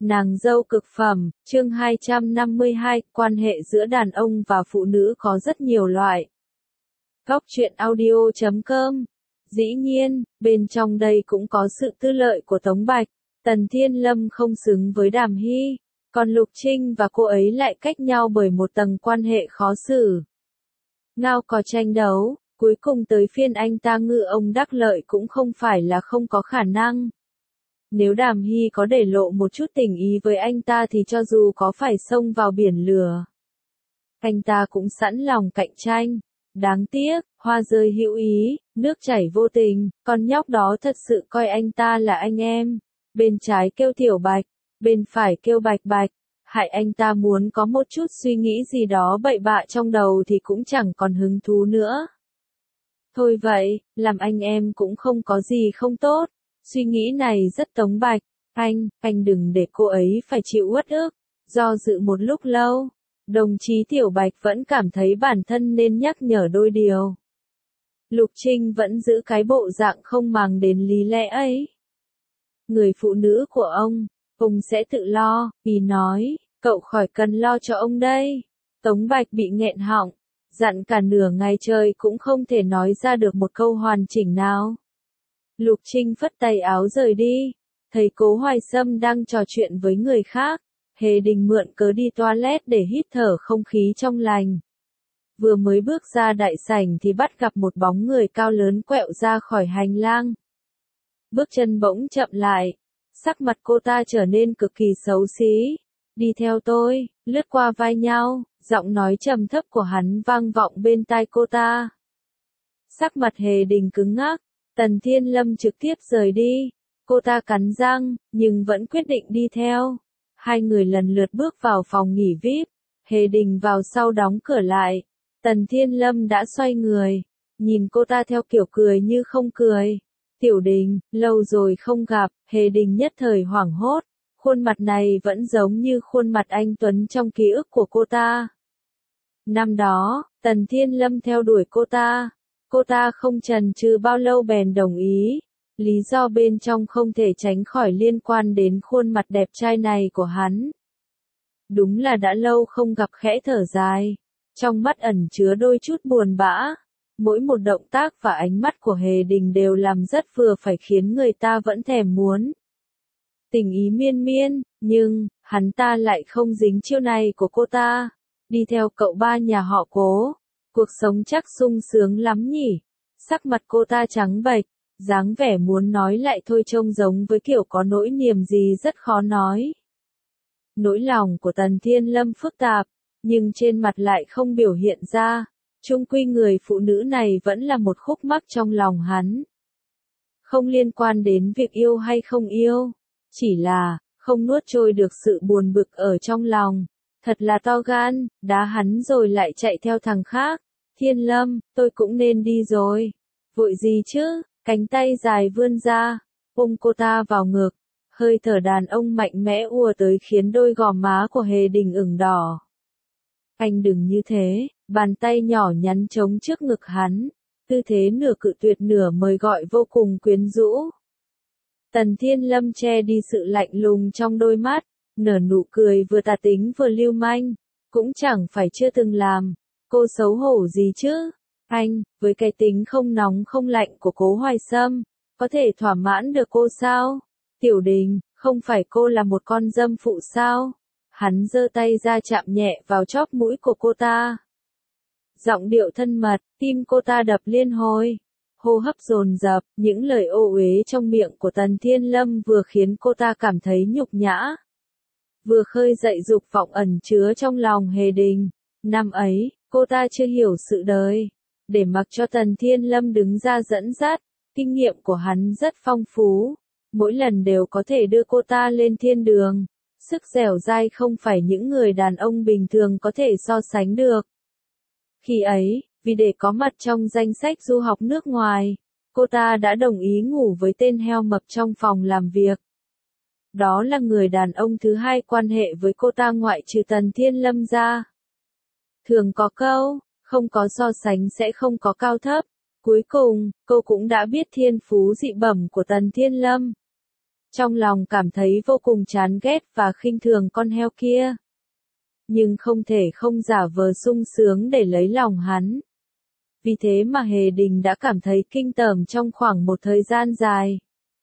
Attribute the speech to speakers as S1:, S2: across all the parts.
S1: Nàng dâu cực phẩm, chương 252, quan hệ giữa đàn ông và phụ nữ có rất nhiều loại. Góc truyện audio.com. Dĩ nhiên, bên trong đây cũng có sự tư lợi của Tống Bạch. Tần Thiên Lâm không xứng với Đàm Hy, còn Lục Trinh và cô ấy lại cách nhau bởi một tầng quan hệ khó xử. Ngao có tranh đấu, cuối cùng tới phiên anh ta ngư ông đắc lợi cũng không phải là không có khả năng. Nếu Đàm Hy có để lộ một chút tình ý với anh ta thì cho dù có phải xông vào biển lửa, anh ta cũng sẵn lòng cạnh tranh. Đáng tiếc, hoa rơi hữu ý, nước chảy vô tình, con nhóc đó thật sự coi anh ta là anh em. Bên trái kêu Tiểu Bạch, bên phải kêu Bạch Bạch, hại anh ta muốn có một chút suy nghĩ gì đó bậy bạ trong đầu thì cũng chẳng còn hứng thú nữa. Thôi vậy, làm anh em cũng không có gì không tốt. Suy nghĩ này rất Tống Bạch, anh đừng để cô ấy phải chịu uất ức. Do dự một lúc lâu, đồng chí Tiểu Bạch vẫn cảm thấy bản thân nên nhắc nhở đôi điều. Lục Trinh vẫn giữ cái bộ dạng không màng đến lý lẽ ấy. Người phụ nữ của ông sẽ tự lo, vì nói, cậu khỏi cần lo cho ông đây. Tống Bạch bị nghẹn họng, dặn cả nửa ngày trời cũng không thể nói ra được một câu hoàn chỉnh nào. Lục Trinh phất tay áo rời đi, thấy Cố Hoài Sâm đang trò chuyện với người khác, Hề Đình mượn cớ đi toilet để hít thở không khí trong lành. Vừa mới bước ra đại sảnh thì bắt gặp một bóng người cao lớn quẹo ra khỏi hành lang. Bước chân bỗng chậm lại, sắc mặt cô ta trở nên cực kỳ xấu xí. Đi theo tôi, lướt qua vai nhau, giọng nói trầm thấp của hắn vang vọng bên tai cô ta. Sắc mặt Hề Đình cứng ngắc. Tần Thiên Lâm trực tiếp rời đi, cô ta cắn răng, nhưng vẫn quyết định đi theo. Hai người lần lượt bước vào phòng nghỉ VIP, Hề Đình vào sau đóng cửa lại. Tần Thiên Lâm đã xoay người, nhìn cô ta theo kiểu cười như không cười. Tiểu Đình, lâu rồi không gặp, Hề Đình nhất thời hoảng hốt, khuôn mặt này vẫn giống như khuôn mặt anh Tuấn trong ký ức của cô ta. Năm đó, Tần Thiên Lâm theo đuổi cô ta không chần chừ bao lâu bèn đồng ý, lý do bên trong không thể tránh khỏi liên quan đến khuôn mặt đẹp trai này của hắn. Đúng là đã lâu không gặp, khẽ thở dài, trong mắt ẩn chứa đôi chút buồn bã, mỗi một động tác và ánh mắt của Hề Đình đều làm rất vừa phải khiến người ta vẫn thèm muốn. Tình ý miên miên, nhưng, hắn ta lại không dính chiêu này của cô ta, đi theo cậu ba nhà họ Cố. Cuộc sống chắc sung sướng lắm nhỉ. Sắc mặt cô ta trắng bệch, dáng vẻ muốn nói lại thôi trông giống với kiểu có nỗi niềm gì rất khó nói. Nỗi lòng của Tần Thiên Lâm phức tạp, nhưng trên mặt lại không biểu hiện ra. Chung quy người phụ nữ này vẫn là một khúc mắc trong lòng hắn. Không liên quan đến việc yêu hay không yêu, chỉ là không nuốt trôi được sự buồn bực ở trong lòng. Thật là to gan, đá hắn rồi lại chạy theo thằng khác. Thiên Lâm, tôi cũng nên đi rồi. Vội gì chứ, cánh tay dài vươn ra, ôm cô ta vào ngực. Hơi thở đàn ông mạnh mẽ ùa tới khiến đôi gò má của Hề Đình ửng đỏ. Anh đừng như thế, bàn tay nhỏ nhắn chống trước ngực hắn. Tư thế nửa cự tuyệt nửa mời gọi vô cùng quyến rũ. Tần Thiên Lâm che đi sự lạnh lùng trong đôi mắt. Nở nụ cười vừa tà tính vừa lưu manh, cũng chẳng phải chưa từng làm, cô xấu hổ gì chứ, anh, với cái tính không nóng không lạnh của Cố Hoài Sâm, có thể thỏa mãn được cô sao? Tiểu Đình, không phải cô là một con dâm phụ sao? Hắn giơ tay ra chạm nhẹ vào chóp mũi của cô ta. Giọng điệu thân mật, tim cô ta đập liên hồi. Hô hấp dồn dập, những lời ô uế trong miệng của Tần Thiên Lâm vừa khiến cô ta cảm thấy nhục nhã, vừa khơi dậy dục vọng ẩn chứa trong lòng Hề Đình. Năm ấy, cô ta chưa hiểu sự đời, để mặc cho Tần Thiên Lâm đứng ra dẫn dắt, kinh nghiệm của hắn rất phong phú, mỗi lần đều có thể đưa cô ta lên thiên đường, sức dẻo dai không phải những người đàn ông bình thường có thể so sánh được. Khi ấy, vì để có mặt trong danh sách du học nước ngoài, cô ta đã đồng ý ngủ với tên heo mập trong phòng làm việc. Đó là người đàn ông thứ hai quan hệ với cô ta ngoại trừ Tần Thiên Lâm ra. Thường có câu, không có so sánh sẽ không có cao thấp. Cuối cùng, cô cũng đã biết thiên phú dị bẩm của Tần Thiên Lâm. Trong lòng cảm thấy vô cùng chán ghét và khinh thường con heo kia. Nhưng không thể không giả vờ sung sướng để lấy lòng hắn. Vì thế mà Hề Đình đã cảm thấy kinh tởm trong khoảng một thời gian dài.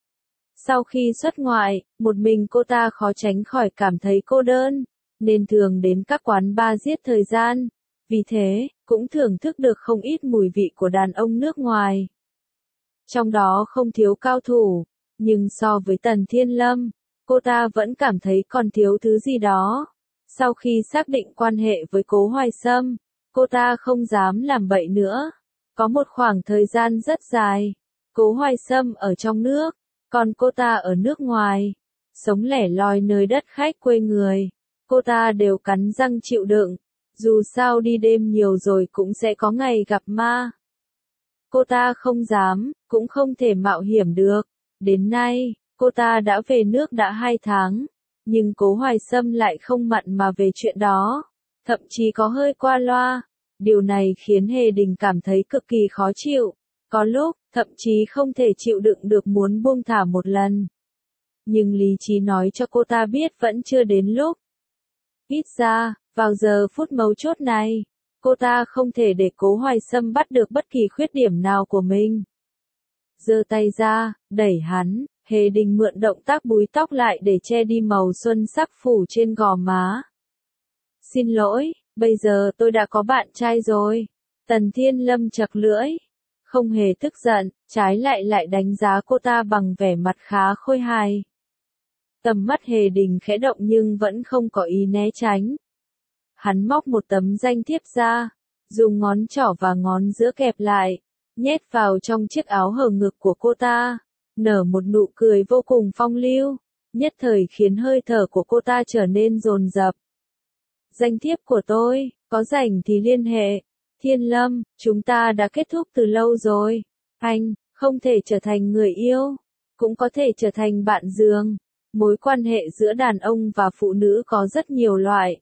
S1: Sau khi xuất ngoại, một mình cô ta khó tránh khỏi cảm thấy cô đơn, nên thường đến các quán bar giết thời gian. Vì thế, cũng thưởng thức được không ít mùi vị của đàn ông nước ngoài. Trong đó không thiếu cao thủ, nhưng so với Tần Thiên Lâm, cô ta vẫn cảm thấy còn thiếu thứ gì đó. Sau khi xác định quan hệ với Cố Hoài Sâm, cô ta không dám làm bậy nữa. Có một khoảng thời gian rất dài, Cố Hoài Sâm ở trong nước, còn cô ta ở nước ngoài, sống lẻ loi nơi đất khách quê người. Cô ta đều cắn răng chịu đựng, dù sao đi đêm nhiều rồi cũng sẽ có ngày gặp ma. Cô ta không dám, cũng không thể mạo hiểm được. Đến nay, cô ta đã về nước đã 2 tháng, nhưng Cố Hoài Sâm lại không mặn mà về chuyện đó, thậm chí có hơi qua loa. Điều này khiến Hề Đình cảm thấy cực kỳ khó chịu, có lúc, thậm chí không thể chịu đựng được muốn buông thả một lần. Nhưng lý trí nói cho cô ta biết vẫn chưa đến lúc. Ít ra, vào giờ phút mấu chốt này, cô ta không thể để Cố Hoài Sâm bắt được bất kỳ khuyết điểm nào của mình. Giơ tay ra, đẩy hắn, Hề Đình mượn động tác búi tóc lại để che đi màu xuân sắc phủ trên gò má. Xin lỗi, bây giờ tôi đã có bạn trai rồi. Tần Thiên Lâm chật lưỡi, không hề tức giận, trái lại đánh giá cô ta bằng vẻ mặt khá khôi hài. Tầm mắt Hề Đình khẽ động nhưng vẫn không có ý né tránh. Hắn móc một tấm danh thiếp ra, dùng ngón trỏ và ngón giữa kẹp lại, nhét vào trong chiếc áo hở ngực của cô ta, nở một nụ cười vô cùng phong lưu, nhất thời khiến hơi thở của cô ta trở nên dồn dập. Danh thiếp của tôi, có rảnh thì liên hệ. Thiên Lâm, chúng ta đã kết thúc từ lâu rồi. Anh, không thể trở thành người yêu, cũng có thể trở thành bạn giường. Mối quan hệ giữa đàn ông và phụ nữ có rất nhiều loại.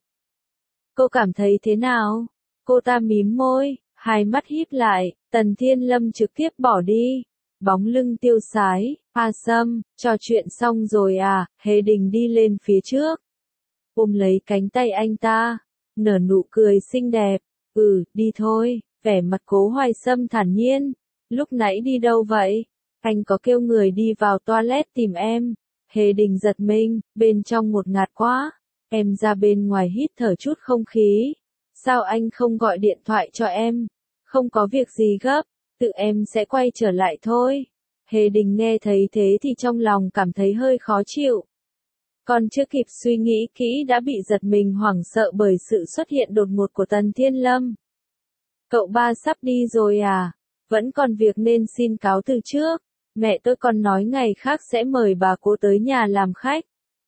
S1: Cô cảm thấy thế nào? Cô ta mím môi, hai mắt híp lại, Tần Thiên Lâm trực tiếp bỏ đi. Bóng lưng tiêu sái, A Sâm, trò chuyện xong rồi à? Hề Đình đi lên phía trước, ôm lấy cánh tay anh ta, nở nụ cười xinh đẹp. Đi thôi, vẻ mặt Cố Hoài Sâm thản nhiên. Lúc nãy đi đâu vậy? Anh có kêu người đi vào toilet tìm em. Hề Đình giật mình, bên trong ngột ngạt quá. Em ra bên ngoài hít thở chút không khí. Sao anh không gọi điện thoại cho em? Không có việc gì gấp, tự em sẽ quay trở lại thôi. Hề Đình nghe thấy thế thì trong lòng cảm thấy hơi khó chịu. Còn chưa kịp suy nghĩ kỹ đã bị giật mình hoảng sợ bởi sự xuất hiện đột ngột của Tần Thiên Lâm. Cậu ba sắp đi rồi à? Vẫn còn việc nên xin cáo từ trước. Mẹ tôi còn nói ngày khác sẽ mời bà Cố tới nhà làm khách.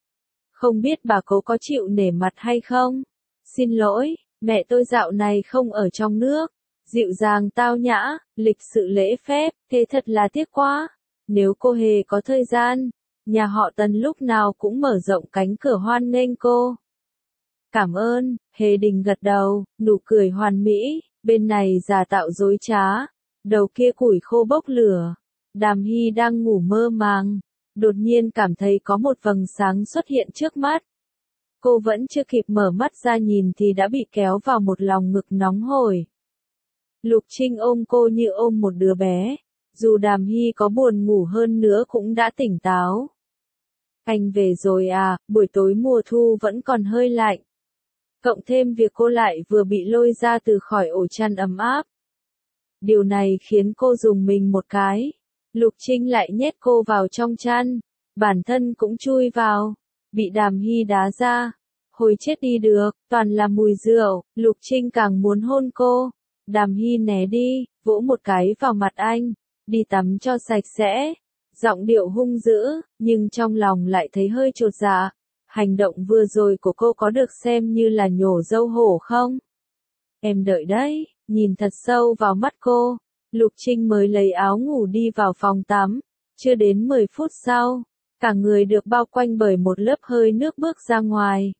S1: Không biết bà Cố có chịu nể mặt hay không? Xin lỗi, mẹ tôi dạo này không ở trong nước. Dịu dàng tao nhã, lịch sự lễ phép, thế thật là tiếc quá. Nếu cô Hề có thời gian, nhà họ Tần lúc nào cũng mở rộng cánh cửa hoan nghênh cô. Cảm ơn, Hề Đình gật đầu, nụ cười hoàn mỹ, bên này giả tạo dối trá, đầu kia củi khô bốc lửa. Đàm Hy đang ngủ mơ màng, đột nhiên cảm thấy có một vầng sáng xuất hiện trước mắt. Cô vẫn chưa kịp mở mắt ra nhìn thì đã bị kéo vào một lòng ngực nóng hổi. Lục Trinh ôm cô như ôm một đứa bé, dù Đàm Hy có buồn ngủ hơn nữa cũng đã tỉnh táo. Anh về rồi à? Buổi tối mùa thu vẫn còn hơi lạnh. Cộng thêm việc cô lại vừa bị lôi ra từ khỏi ổ chăn ấm áp. Điều này khiến cô rùng mình một cái. Lục Trinh lại nhét cô vào trong chăn, bản thân cũng chui vào, bị Đàm Hy đá ra. Hồi chết đi được, toàn là mùi rượu, Lục Trinh càng muốn hôn cô. Đàm Hy né đi, vỗ một cái vào mặt anh, đi tắm cho sạch sẽ. Giọng điệu hung dữ, nhưng trong lòng lại thấy hơi chột dạ. Hành động vừa rồi của cô có được xem như là nhổ dâu hổ không? Em đợi đấy, nhìn thật sâu vào mắt cô. Lục Trinh mới lấy áo ngủ đi vào phòng tắm. Chưa đến 10 phút sau, cả người được bao quanh bởi một lớp hơi nước bước ra ngoài.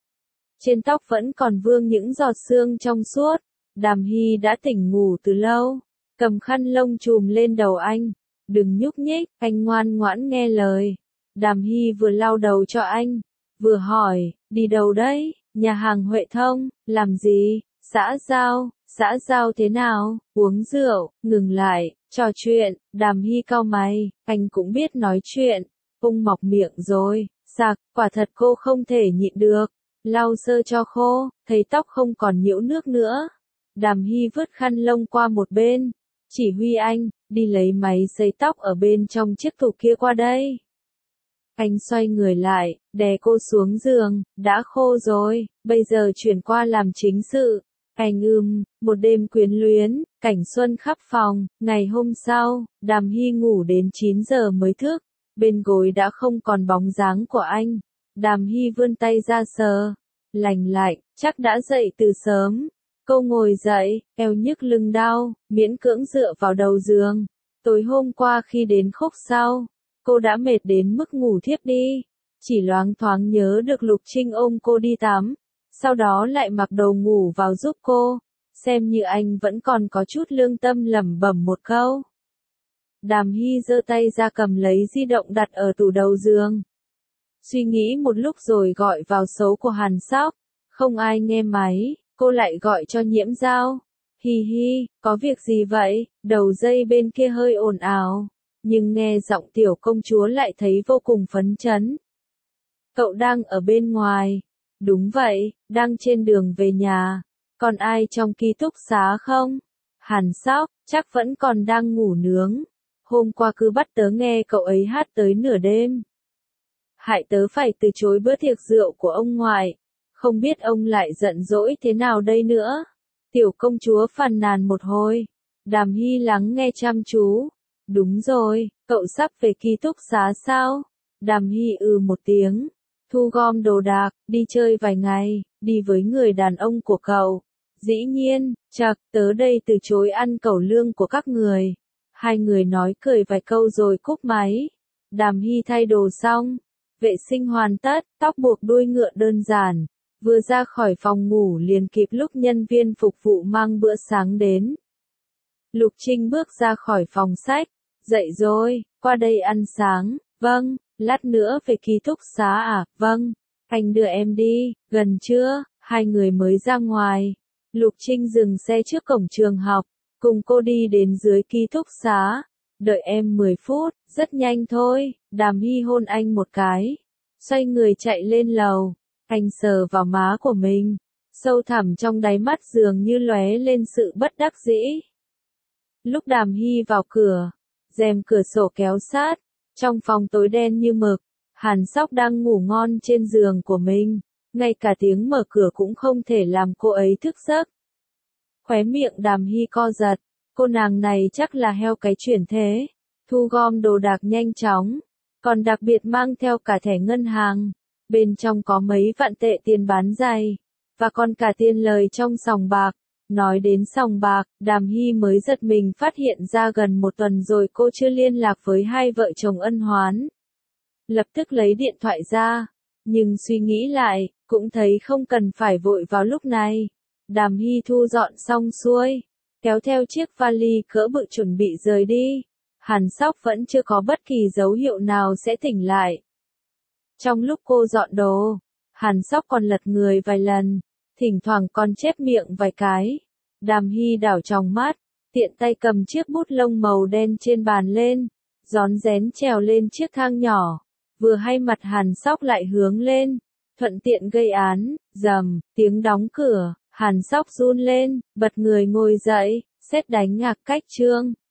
S1: Trên tóc vẫn còn vương những giọt sương trong suốt. Đàm Hy đã tỉnh ngủ từ lâu, cầm khăn lông trùm lên đầu anh. Đừng nhúc nhích, anh ngoan ngoãn nghe lời. Đàm Hy vừa lau đầu cho anh, vừa hỏi, đi đâu đấy? Nhà hàng Huệ Thông, làm gì? Xã giao thế nào? Uống rượu, ngừng lại, trò chuyện, Đàm Hy cau mày, anh cũng biết nói chuyện, ung mọc miệng rồi, sặc, quả thật cô không thể nhịn được, lau sơ cho khô, thấy tóc không còn nhiễu nước nữa. Đàm Hy vứt khăn lông qua một bên, chỉ huy anh, đi lấy máy sấy tóc ở bên trong chiếc tủ kia qua đây. Anh xoay người lại, đè cô xuống giường, đã khô rồi, bây giờ chuyển qua làm chính sự. Anh một đêm quyến luyến, cảnh xuân khắp phòng, ngày hôm sau, Đàm Hy ngủ đến 9 giờ mới thức, bên gối đã không còn bóng dáng của anh. Đàm Hy vươn tay ra sờ, lành lạnh, chắc đã dậy từ sớm. Cô ngồi dậy, eo nhức lưng đau, miễn cưỡng dựa vào đầu giường. Tối hôm qua khi đến khúc sau, cô đã mệt đến mức ngủ thiếp đi, chỉ loáng thoáng nhớ được Lục Trinh ôm cô đi tắm, sau đó lại mặc đồ ngủ vào giúp cô, xem như anh vẫn còn có chút lương tâm lẩm bẩm một câu. Đàm Hy giơ tay ra cầm lấy di động đặt ở tủ đầu giường. Suy nghĩ một lúc rồi gọi vào số của Hàn Sóc, không ai nghe máy, cô lại gọi cho Nhiễm Giao. Hi hi, có việc gì vậy? Đầu dây bên kia hơi ồn ào, nhưng nghe giọng tiểu công chúa lại thấy vô cùng phấn chấn. Cậu đang ở bên ngoài. Đúng vậy, đang trên đường về nhà. Còn ai trong ký túc xá không? Hàn Sóc, chắc vẫn còn đang ngủ nướng. Hôm qua cứ bắt tớ nghe cậu ấy hát tới nửa đêm. Hại tớ phải từ chối bữa tiệc rượu của ông ngoại. Không biết ông lại giận dỗi thế nào đây nữa. Tiểu công chúa phàn nàn một hồi. Đàm Hy lắng nghe chăm chú. Đúng rồi, cậu sắp về ký túc xá sao? Đàm Hy một tiếng. Thu gom đồ đạc, đi chơi vài ngày, đi với người đàn ông của cậu. Dĩ nhiên, chật, tớ đây từ chối ăn cẩu lương của các người. Hai người nói cười vài câu rồi cúp máy. Đàm Hy thay đồ xong, vệ sinh hoàn tất, tóc buộc đuôi ngựa đơn giản. Vừa ra khỏi phòng ngủ liền kịp lúc nhân viên phục vụ mang bữa sáng đến. Lục Trinh bước ra khỏi phòng sách. Dậy rồi, qua đây ăn sáng. Vâng, lát nữa về ký túc xá à? Vâng, anh đưa em đi, gần chưa? Hai người mới ra ngoài. Lục Trinh dừng xe trước cổng trường học, cùng cô đi đến dưới ký túc xá. Đợi em 10 phút, rất nhanh thôi. Đàm Hy hôn anh một cái, xoay người chạy lên lầu. Anh sờ vào má của mình, sâu thẳm trong đáy mắt dường như lóe lên sự bất đắc dĩ. Lúc Đàm Hy vào cửa, rèm cửa sổ kéo sát, trong phòng tối đen như mực, Hàn Sóc đang ngủ ngon trên giường của mình, ngay cả tiếng mở cửa cũng không thể làm cô ấy thức giấc. Khóe miệng Đàm Hy co giật, cô nàng này chắc là heo cái chuyển thế, thu gom đồ đạc nhanh chóng, còn đặc biệt mang theo cả thẻ ngân hàng, bên trong có mấy vạn tệ tiền bán giày, và còn cả tiền lời trong sòng bạc. Nói đến sòng bạc, Đàm Hy mới giật mình phát hiện ra gần một tuần rồi cô chưa liên lạc với hai vợ chồng ân hoán. Lập tức lấy điện thoại ra, nhưng suy nghĩ lại, cũng thấy không cần phải vội vào lúc này. Đàm Hy thu dọn xong xuôi, kéo theo chiếc vali cỡ bự chuẩn bị rời đi. Hàn Sóc vẫn chưa có bất kỳ dấu hiệu nào sẽ tỉnh lại. Trong lúc cô dọn đồ, Hàn Sóc còn lật người vài lần, thỉnh thoảng còn chép miệng vài cái. Đàm Hy đảo tròng mắt, tiện tay cầm chiếc bút lông màu đen trên bàn lên, rón rén trèo lên chiếc thang nhỏ, vừa hay mặt Hàn Sóc lại hướng lên, thuận tiện gây án. Rầm, tiếng đóng cửa, Hàn Sóc run lên, bật người ngồi dậy, sét đánh ngạc cách chương.